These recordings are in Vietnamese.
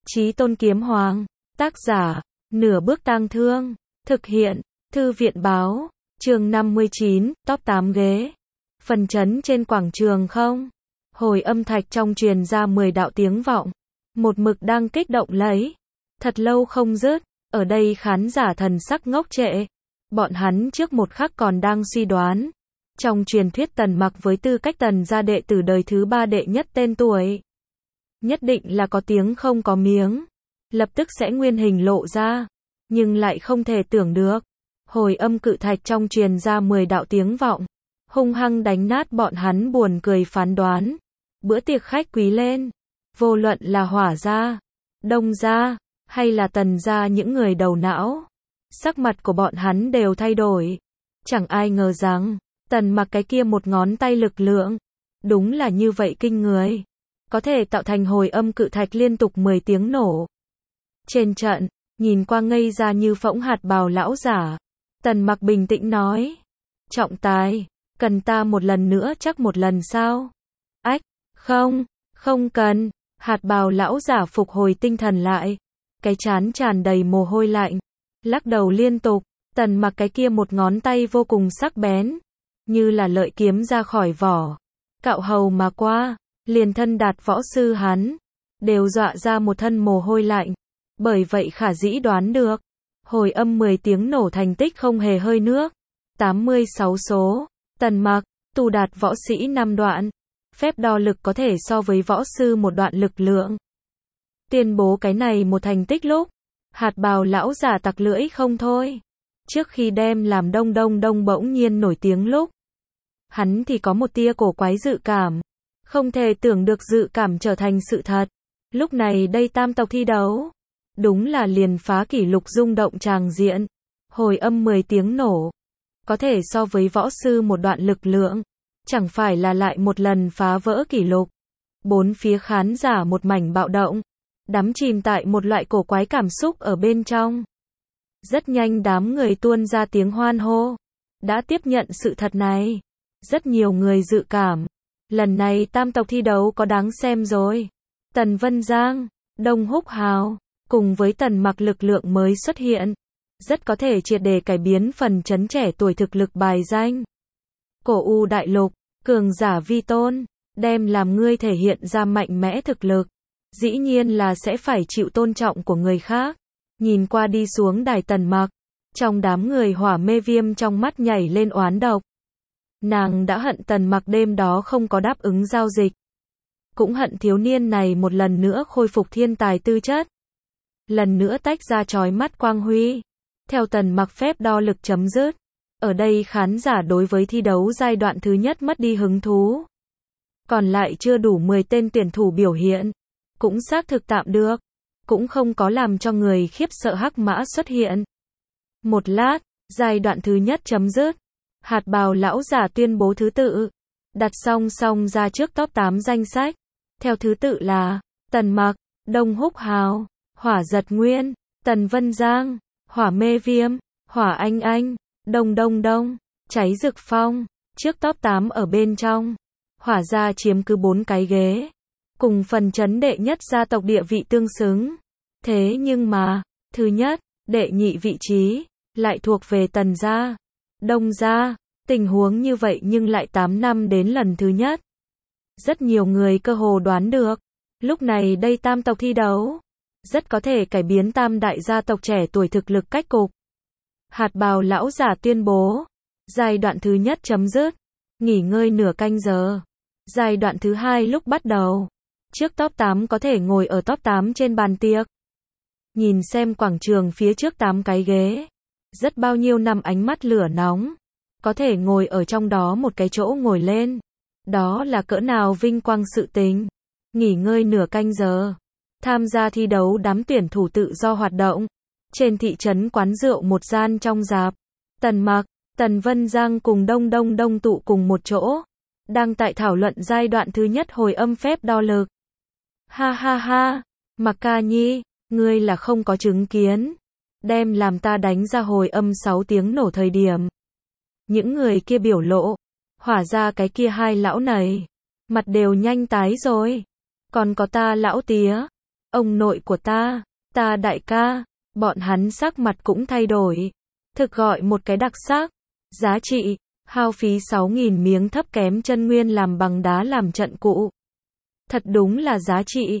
Chí Tôn Kiếm Hoàng. Tác giả, Nửa Bước Tang Thương. Thực hiện, Thư viện Báo. Chương 59, top 8 ghế. Phần chấn trên quảng trường không. Hồi âm thạch trong truyền ra 10 đạo tiếng vọng. Một mực đang kích động lấy. Thật lâu không dứt. Ở đây khán giả thần sắc ngốc trệ. Bọn hắn trước một khắc còn đang suy đoán. Trong truyền thuyết Tần Mặc với tư cách Tần gia đệ tử đời thứ 3 đệ nhất tên tuổi. Nhất định là có tiếng không có miếng. Lập tức sẽ nguyên hình lộ ra. Nhưng lại không thể tưởng được. Hồi âm cự thạch trong truyền ra 10 đạo tiếng vọng. Hung hăng đánh nát bọn hắn buồn cười phán đoán. Bữa tiệc khách quý lên. Vô luận là Hỏa gia, Đông gia, hay là Tần gia những người đầu não. Sắc mặt của bọn hắn đều thay đổi. Chẳng ai ngờ rằng, Tần Mặc cái kia một ngón tay lực lượng. Đúng là như vậy kinh người. Có thể tạo thành hồi âm cự thạch liên tục 10 tiếng nổ. Trên trận, nhìn qua ngây ra như phỗng hạt bào lão giả. Tần Mặc bình tĩnh nói. Trọng tài, cần ta một lần nữa chắc một lần sao? Ách, không cần. Hạt bào lão giả phục hồi tinh thần lại. Cái trán tràn đầy mồ hôi lạnh. Lắc đầu liên tục. Tần Mặc cái kia một ngón tay vô cùng sắc bén. Như là lợi kiếm ra khỏi vỏ. Cạo hầu mà qua. Liền thân đạt võ sư hắn. Đều dọa ra một thân mồ hôi lạnh. Bởi vậy khả dĩ đoán được. Hồi âm 10 tiếng nổ thành tích không hề hơi nước. 86 số. Tần Mặc, tu đạt võ sĩ 5 đoạn. Phép đo lực có thể so với võ sư một đoạn lực lượng. Tuyên bố cái này một thành tích lúc. Hạt bào lão giả tặc lưỡi không thôi. Trước khi đem làm đông bỗng nhiên nổi tiếng lúc. Hắn thì có một tia cổ quái dự cảm. Không thể tưởng được dự cảm trở thành sự thật. Lúc này đây tam tộc thi đấu. Đúng là liền phá kỷ lục rung động tràng diện. Hồi âm 10 tiếng nổ. Có thể so với võ sư một đoạn lực lượng. Chẳng phải là lại một lần phá vỡ kỷ lục. Bốn phía khán giả một mảnh bạo động. Đắm chìm tại một loại cổ quái cảm xúc ở bên trong. Rất nhanh đám người tuôn ra tiếng hoan hô. Đã tiếp nhận sự thật này. Rất nhiều người dự cảm. Lần này tam tộc thi đấu có đáng xem rồi. Tần Vân Giang, Đông Húc Hào, cùng với Tần Mặc lực lượng mới xuất hiện. Rất có thể triệt để cải biến phần chấn trẻ tuổi thực lực bài danh. Cổ U đại lục, cường giả vi tôn, đem làm ngươi thể hiện ra mạnh mẽ thực lực. Dĩ nhiên là sẽ phải chịu tôn trọng của người khác. Nhìn qua đi xuống đài Tần Mặc. Trong đám người Hỏa Mê Viêm trong mắt nhảy lên oán độc. Nàng đã hận Tần Mặc đêm đó không có đáp ứng giao dịch. Cũng hận thiếu niên này một lần nữa khôi phục thiên tài tư chất. Lần nữa tách ra chói mắt quang huy. Theo Tần Mặc phép đo lực chấm dứt. Ở đây khán giả đối với thi đấu giai đoạn thứ nhất mất đi hứng thú. Còn lại chưa đủ 10 tên tuyển thủ biểu hiện. Cũng xác thực tạm được. Cũng không có làm cho người khiếp sợ hắc mã xuất hiện. Một lát, giai đoạn thứ nhất chấm dứt. Hạt bào lão giả tuyên bố thứ tự. Đặt song song ra trước top 8 danh sách. Theo thứ tự là Tần Mặc, Đông Húc Hào, Hỏa Giật Nguyên, Tần Vân Giang, Hỏa Mê Viêm, Hỏa Anh Anh, Đông, Cháy Rực Phong. Trước top 8 ở bên trong. Hỏa gia chiếm cứ 4 cái ghế. Cùng phần chấn đệ nhất gia tộc địa vị tương xứng. Thế nhưng mà, thứ nhất, đệ nhị vị trí, lại thuộc về Tần gia, Đông gia. Tình huống như vậy nhưng lại 8 năm đến lần thứ nhất. Rất nhiều người cơ hồ đoán được. Lúc này đây tam tộc thi đấu. Rất có thể cải biến tam đại gia tộc trẻ tuổi thực lực cách cục. Hạt bào lão giả tuyên bố. Giai đoạn thứ nhất chấm dứt. Nghỉ ngơi nửa canh giờ. Giai đoạn thứ hai lúc bắt đầu. Trước top 8 có thể ngồi ở top 8 trên bàn tiệc. Nhìn xem quảng trường phía trước 8 cái ghế. Rất bao nhiêu năm ánh mắt lửa nóng. Có thể ngồi ở trong đó một cái chỗ ngồi lên. Đó là cỡ nào vinh quang sự tình. Nghỉ ngơi nửa canh giờ. Tham gia thi đấu đám tuyển thủ tự do hoạt động. Trên thị trấn quán rượu một gian trong rạp. Tần Mặc, Tần Vân Giang cùng đông tụ cùng một chỗ. Đang tại thảo luận giai đoạn thứ nhất hồi âm phép đo lực. Ha. Mặc ca nhi, ngươi là không có chứng kiến. Đem làm ta đánh ra hồi âm 6 tiếng nổ thời điểm. Những người kia biểu lộ. Hỏa ra cái kia hai lão này. Mặt đều nhanh tái rồi. Còn có ta lão tía. ông nội của ta đại ca, bọn hắn sắc mặt cũng thay đổi. Thực gọi một cái đặc sắc, giá trị, hao phí 6.000 miếng thấp kém chân nguyên làm bằng đá làm trận cụ. Thật đúng là giá trị.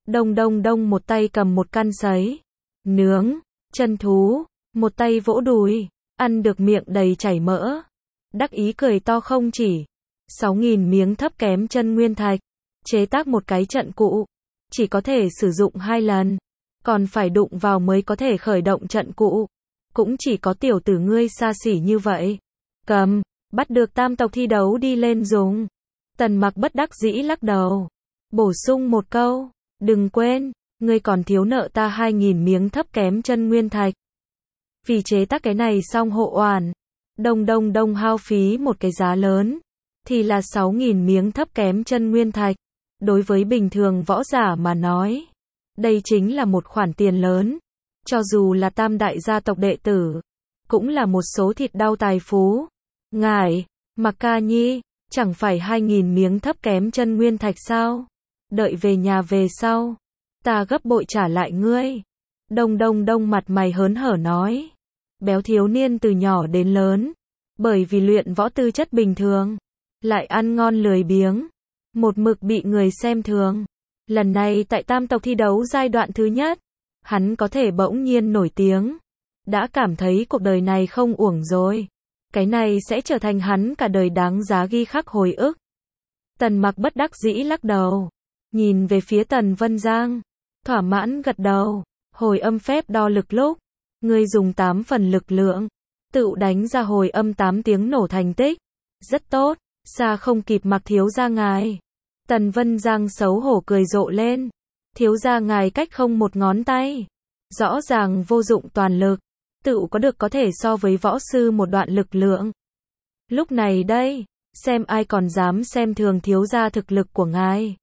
Đông một tay cầm một căn sấy, nướng, chân thú, một tay vỗ đùi, ăn được miệng đầy chảy mỡ. Đắc ý cười to không chỉ. 6.000 miếng thấp kém chân nguyên thạch, chế tác một cái trận cụ, chỉ có thể sử dụng 2 lần, còn phải đụng vào mới có thể khởi động trận cụ. Cũng chỉ có tiểu tử ngươi xa xỉ như vậy. Cầm, bắt được tam tộc thi đấu đi lên dùng. Tần Mặc bất đắc dĩ lắc đầu. Bổ sung một câu, đừng quên, ngươi còn thiếu nợ ta 2.000 miếng thấp kém chân nguyên thạch. Vì chế tác cái này xong hộ oản, đông hao phí một cái giá lớn, thì là 6.000 miếng thấp kém chân nguyên thạch. Đối với bình thường võ giả mà nói, đây chính là một khoản tiền lớn. Cho dù là tam đại gia tộc đệ tử, cũng là một số thịt đau tài phú. Ngài, Mặc Ca Nhi, chẳng phải 2.000 miếng thấp kém chân nguyên thạch sao? Đợi về nhà về sau, ta gấp bội trả lại ngươi. Đông mặt mày hớn hở nói. Béo thiếu niên từ nhỏ đến lớn, bởi vì luyện võ tư chất bình thường, lại ăn ngon lười biếng, một mực bị người xem thường. Lần này tại tam tộc thi đấu giai đoạn thứ nhất, hắn có thể bỗng nhiên nổi tiếng, đã cảm thấy cuộc đời này không uổng rồi. Cái này sẽ trở thành hắn cả đời đáng giá ghi khắc hồi ức. Tần Mặc bất đắc dĩ lắc đầu, nhìn về phía Tần Vân Giang, thỏa mãn gật đầu. Hồi âm phép đo lực lúc, ngươi dùng 8 phần lực lượng, tự đánh ra hồi âm 8 tiếng nổ thành tích. Rất tốt, xa không kịp Mặc thiếu gia ngài. Tần Vân Giang xấu hổ cười rộ lên. Thiếu gia ngài cách không một ngón tay. Rõ ràng vô dụng toàn lực, tự có được có thể so với võ sư một đoạn lực lượng. Lúc này đây, xem ai còn dám xem thường thiếu gia thực lực của ngài.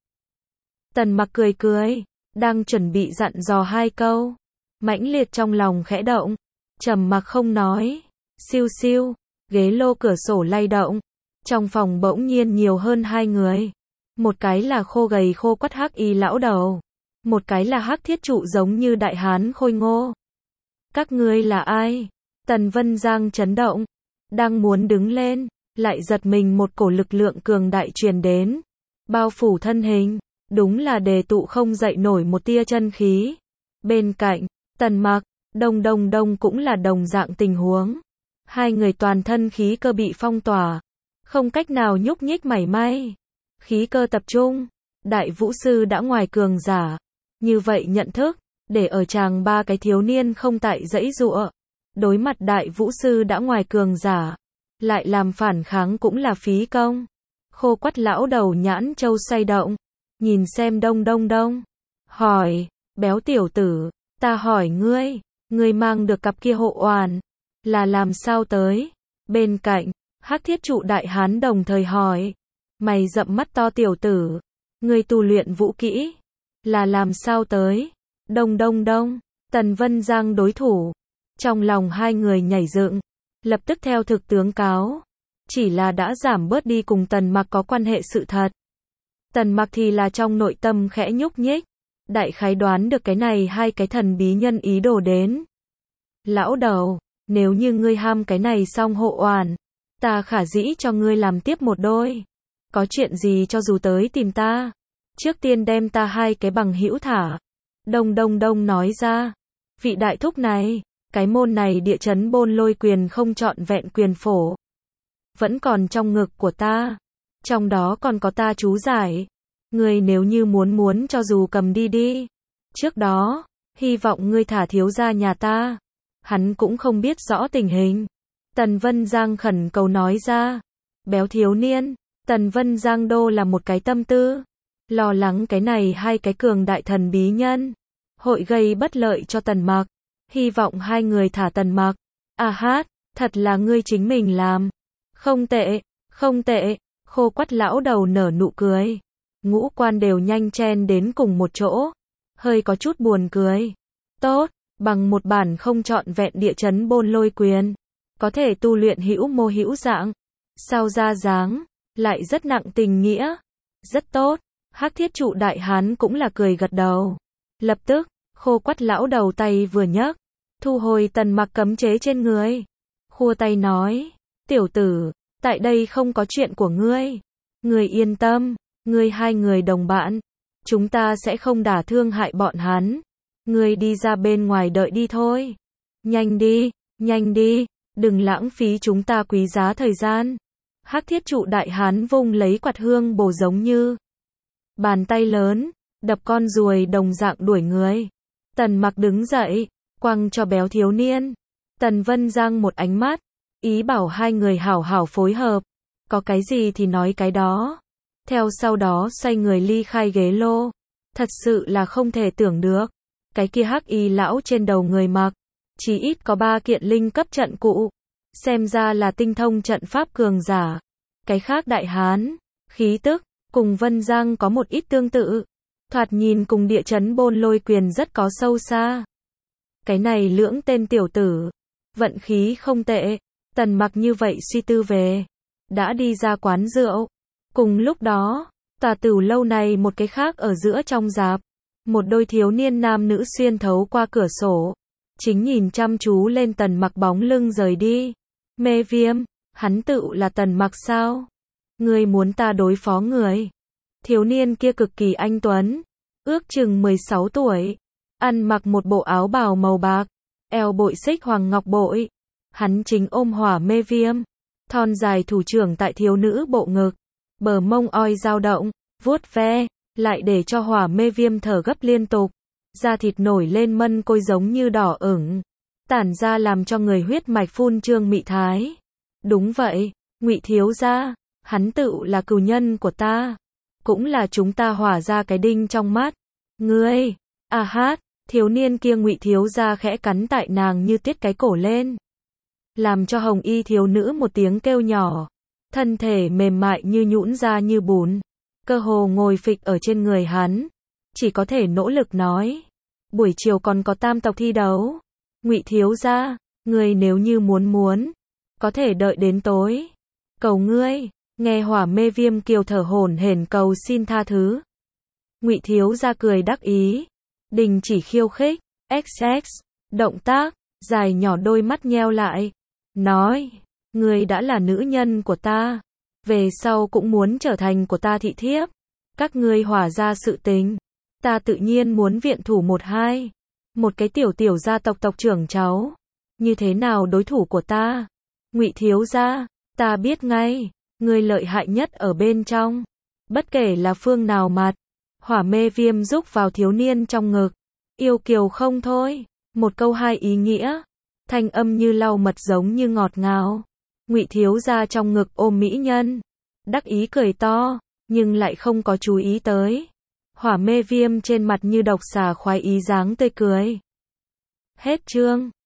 Tần Mặc cười, đang chuẩn bị dặn dò 2 câu. Mãnh liệt trong lòng khẽ động, trầm mặc không nói. Siêu, ghế lô cửa sổ lay động. Trong phòng bỗng nhiên nhiều hơn 2 người. Một cái là khô gầy khô quắt hắc y lão đầu. Một cái là hắc thiết trụ giống như đại hán khôi ngô. Các ngươi là ai? Tần Vân Giang chấn động, đang muốn đứng lên, lại giật mình một cổ lực lượng cường đại truyền đến, bao phủ thân hình, đúng là đề tụ không dậy nổi một tia chân khí. Bên cạnh, Tần Mặc, Đông cũng là đồng dạng tình huống. 2 người toàn thân khí cơ bị phong tỏa, không cách nào nhúc nhích mảy may. Khí cơ tập trung, đại vũ sư đã ngoài cường giả. Như vậy nhận thức, để ở chàng 3 cái thiếu niên không tại dãy dụa. Đối mặt đại vũ sư đã ngoài cường giả, lại làm phản kháng cũng là phí công. Khô quắt lão đầu nhãn châu xoay động, nhìn xem đông, hỏi, béo tiểu tử, ta hỏi ngươi mang được cặp kia hộ oản, là làm sao tới? Bên cạnh, hắc thiết trụ đại hán đồng thời hỏi, mày rậm mắt to tiểu tử, ngươi tu luyện vũ kỹ, là làm sao tới? Đông, Tần Vân Giang đối thủ. Trong lòng 2 người nhảy dựng, lập tức theo thực tướng cáo. Chỉ là đã giảm bớt đi cùng Tần Mặc có quan hệ sự thật. Tần Mặc thì là trong nội tâm khẽ nhúc nhích, đại khái đoán được cái này 2 cái thần bí nhân ý đồ đến. Lão đầu, nếu như ngươi ham cái này xong hộ oản, ta khả dĩ cho ngươi làm tiếp một đôi. Có chuyện gì cho dù tới tìm ta, trước tiên đem ta 2 cái bằng hữu thả. Đông nói ra, vị đại thúc này, cái môn này địa chấn bôn lôi quyền không trọn vẹn quyền phổ, vẫn còn trong ngực của ta, trong đó còn có ta chú giải. Ngươi nếu như muốn cho dù cầm đi. Trước đó, hy vọng ngươi thả thiếu gia nhà ta. Hắn cũng không biết rõ tình hình. Tần Vân Giang khẩn cầu nói ra. Béo thiếu niên, Tần Vân Giang đô là một cái tâm tư. Lo lắng cái này 2 cái cường đại thần bí nhân hội gây bất lợi cho Tần Mặc. Hy vọng 2 người thả Tần Mặc. Thật là ngươi chính mình làm. Không tệ, khô quắt lão đầu nở nụ cười. Ngũ quan đều nhanh chen đến cùng một chỗ. Hơi có chút buồn cười. Tốt, bằng một bản không trọn vẹn địa chấn bôn lôi quyền, có thể tu luyện hữu mô hữu dạng. Sao ra dáng, lại rất nặng tình nghĩa. Rất tốt, hắc thiết trụ đại hán cũng là cười gật đầu. Lập tức, Khô Quắt lão đầu tay vừa nhấc, thu hồi Tần Mặc cấm chế trên người. Khua tay nói, tiểu tử, tại đây không có chuyện của ngươi. Ngươi yên tâm, ngươi hai người đồng bạn, chúng ta sẽ không đả thương hại bọn hắn. Ngươi đi ra bên ngoài đợi đi thôi. Nhanh đi, đừng lãng phí chúng ta quý giá thời gian. Hắc Thiết Trụ đại hán vung lấy quạt hương bổ giống như bàn tay lớn, đập con ruồi đồng dạng đuổi người. Tần Mặc đứng dậy, quăng cho béo thiếu niên. Tần Vân giang một ánh mắt, ý bảo hai người hảo hảo phối hợp. Có cái gì thì nói cái đó. Theo sau đó xoay người ly khai ghế lô. Thật sự là không thể tưởng được. Cái kia hắc y lão trên đầu người mặc, chỉ ít có 3 kiện linh cấp trận cụ. Xem ra là tinh thông trận pháp cường giả. Cái khác đại hán, khí tức, cùng Vân Giang có một ít tương tự. Thoạt nhìn cùng địa chấn Bôn Lôi Quyền rất có sâu xa. Cái này lưỡng tên tiểu tử, vận khí không tệ. Tần Mặc như vậy suy tư về, đã đi ra quán rượu. Cùng lúc đó, tòa Tửu lâu này một cái khác ở giữa trong rạp, một đôi thiếu niên nam nữ xuyên thấu qua cửa sổ, chính nhìn chăm chú lên Tần Mặc bóng lưng rời đi. Mê Viêm, hắn tự là Tần Mặc sao? Ngươi muốn ta đối phó người? Thiếu niên kia cực kỳ anh tuấn, ước chừng 16 tuổi, ăn mặc một bộ áo bào màu bạc, eo bội xích hoàng ngọc bội. Hắn chính ôm Hỏa Mê Viêm, thon dài thủ trưởng tại thiếu nữ bộ ngực, bờ mông oi dao động, vuốt ve, lại để cho Hỏa Mê Viêm thở gấp liên tục, da thịt nổi lên mân côi giống như đỏ ửng, tản ra làm cho người huyết mạch phun trương mị thái. Đúng vậy, Ngụy thiếu gia, hắn tự là cừu nhân của ta, cũng là chúng ta Hỏa gia cái đinh trong mắt. Ngươi, a hát, thiếu niên kia Ngụy thiếu gia khẽ cắn tại nàng như tiết cái cổ lên, làm cho hồng y thiếu nữ một tiếng kêu nhỏ, thân thể mềm mại như nhũn ra như bùn, cơ hồ ngồi phịch ở trên người hắn, chỉ có thể nỗ lực nói, buổi chiều còn có tam tộc thi đấu. Ngụy thiếu gia, ngươi nếu như muốn, có thể đợi đến tối. Cầu ngươi. Nghe Hỏa Mê Viêm kiều thở hổn hển cầu xin tha thứ. Ngụy thiếu gia cười đắc ý, đình chỉ khiêu khích, XX, động tác, dài nhỏ đôi mắt nheo lại, nói, ngươi đã là nữ nhân của ta, về sau cũng muốn trở thành của ta thị thiếp. Các ngươi Hỏa gia sự tình, ta tự nhiên muốn viện thủ một hai. Một cái tiểu gia tộc tộc trưởng cháu, như thế nào đối thủ của ta? Ngụy thiếu gia, ta biết ngay, ngươi lợi hại nhất ở bên trong, bất kể là phương nào mặt. Hỏa Mê Viêm rúc vào thiếu niên trong ngực, yêu kiều không thôi, một câu hai ý nghĩa, thanh âm như lau mật giống như ngọt ngào. Ngụy thiếu gia trong ngực ôm mỹ nhân, đắc ý cười to, nhưng lại không có chú ý tới Hỏa Mê Viêm trên mặt như độc xà khoái ý dáng tươi cười. Hết chương.